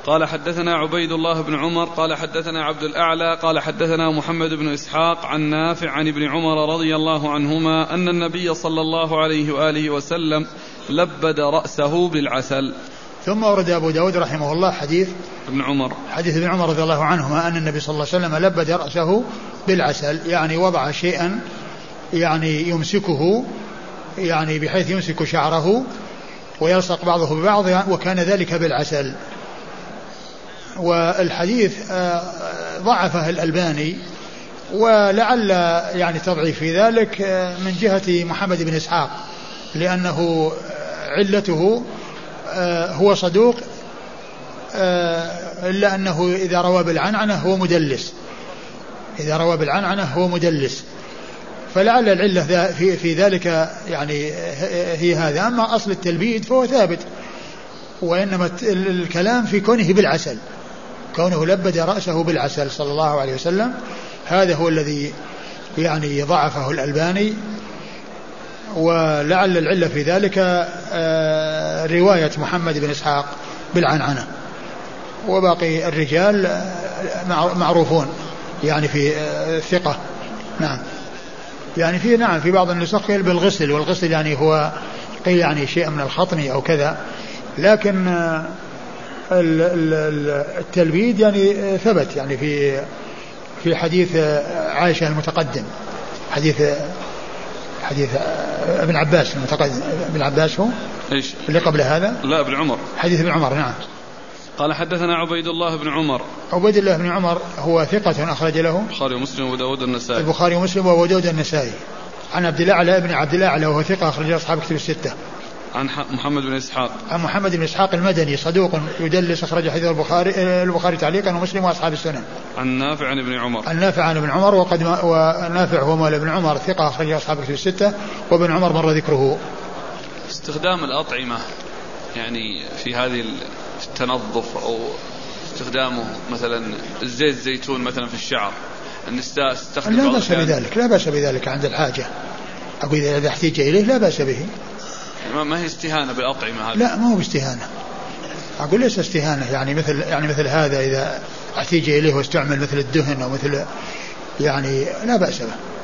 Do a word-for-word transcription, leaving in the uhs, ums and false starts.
قال حدثنا عبيد الله بن عمر قال حدثنا عبد الأعلى قال حدثنا محمد بن إسحاق عن نافع عن ابن عمر رضي الله عنهما أن النبي صلى الله عليه وآله وسلم لبد رأسه بالعسل. ثم ورد أبو داود رحمه الله حديث ابن عمر حديث ابن عمر رضي الله عنهما أن النبي صلى الله عليه وسلم لبد رأسه بالعسل، يعني وضع شيئا يعني يمسكه، يعني بحيث يمسك شعره ويلصق بعضه ببعض، وكان ذلك بالعسل. والحديث ضعفه الألباني، ولعل يعني تضعيف في ذلك من جهة محمد بن إسحاق، لأنه علته هو صدوق، إلا أنه إذا روى بالعنعنة هو مدلس، إذا روى بالعنعنة هو مدلس، فلعل العلة في, في ذلك يعني هي هذا. أما أصل التلبيد فهو ثابت، وإنما الكلام في كونه بالعسل، كونه لبد رأسه بالعسل صلى الله عليه وسلم، هذا هو الذي يعني ضعفه الألباني. ولعل العلة في ذلك رواية محمد بن إسحاق بالعنعنة، وباقي الرجال معروفون يعني في الثقة. نعم يعني في نعم في بعض النسخ قيل بالغسل، والغسل يعني هو قيل يعني شيء من الخطن أو كذا، لكن التلبيد يعني ثبت يعني في في حديث عائشة المتقدم، حديث حديث ابن عباس المتقدم. ابن عباس هو ايش اللي قبل هذا؟ لا ابن عمر، حديث ابن عمر. نعم. قال حدثنا عبيد الله بن عمر. عبيد الله بن عمر هو ثقة أخرج له البخاري ومسلم وأبو داود النسائي. البخاري ومسلم وأبو داود النسائي. عن عبد الأعلى ابن عبد الأعلى وهو ثقة أخرج له أصحاب كتب الستة. عن محمد بن إسحاق. عن محمد بن إسحاق المدني صدوق يدلس، أخرج حديث البخاري البخاري تعليقا ومسلم وأصحاب السنن. عن نافع عن ابن عمر. عن نافع عن ابن عمر، وقد ونافع هو مولى ابن عمر ثقة أخرج له أصحاب كتب الستة، وابن عمر مر ذكره. استخدام الأطعمة يعني في هذه التنظف أو استخدامه مثلا الزيت الزيتون مثلا في الشعر، النساء استخدم لا بأس بذلك، لا بأس بذلك عند الحاجة، أقول إذا احتاج إليه لا بأس به. ما هي استهانة بالأطعمة هذه؟ لا ما هو باستهانة، أقول ليس استهانة، يعني مثل يعني مثل هذا إذا احتاج إليه واستعمل مثل الدهن أو مثل يعني لا بأس به.